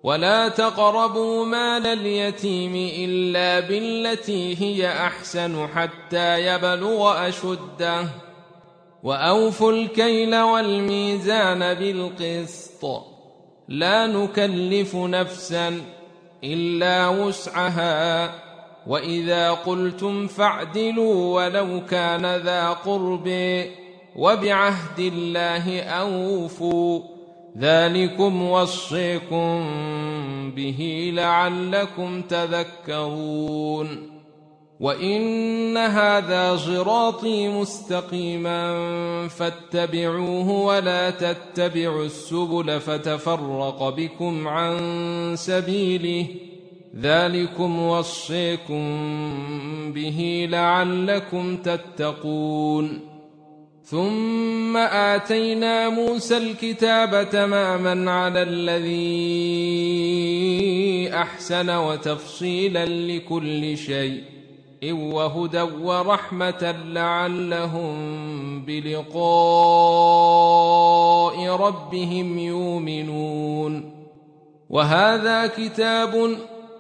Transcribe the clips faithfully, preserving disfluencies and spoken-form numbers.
ولا تقربوا مال اليتيم إلا بالتي هي أحسن حتى يبلغ أشده وأوفوا الكيل والميزان بالقسط لا نكلف نفسا إلا وسعها وإذا قلتم فاعدلوا ولو كان ذا قرب وبعهد الله أوفوا ذلكم وصيكم به لعلكم تذكرون وإن هذا صراطي مستقيما فاتبعوه ولا تتبعوا السبل فتفرق بكم عن سبيله ذلكم وصيكم به لعلكم تتقون ثم آتينا موسى الكتاب تماما على الذي أحسن وتفصيلا لكل شيء وهدى ورحمة لعلهم بلقاء ربهم يؤمنون وهذا كتاب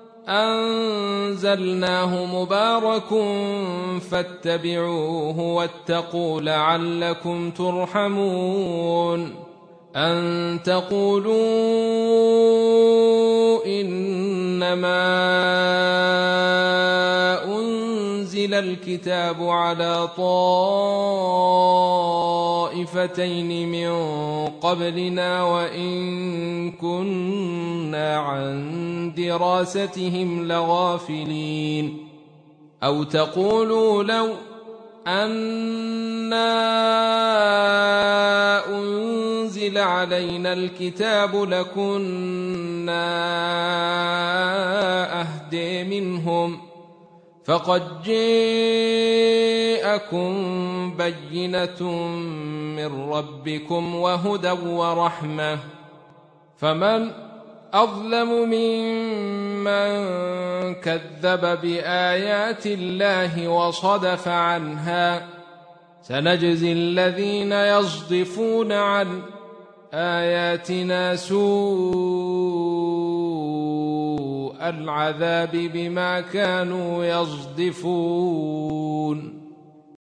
أنزلناه مبارك فاتبعوه واتقوا لعلكم ترحمون أن تقولوا إنما أنزل الكتاب على طائفتين من قبلنا وإن كنا عن دراستهم لغافلين أو تقولوا لو أنا أنزل علينا الكتاب لكنا أهدي منهم فقد جاءكم بينة من ربكم وهدى ورحمة فمن أظلم ممن كذب بآيات الله وصدف عنها سنجزي الذين يصدفون عن آياتنا سوء العذاب بما كانوا يصدفون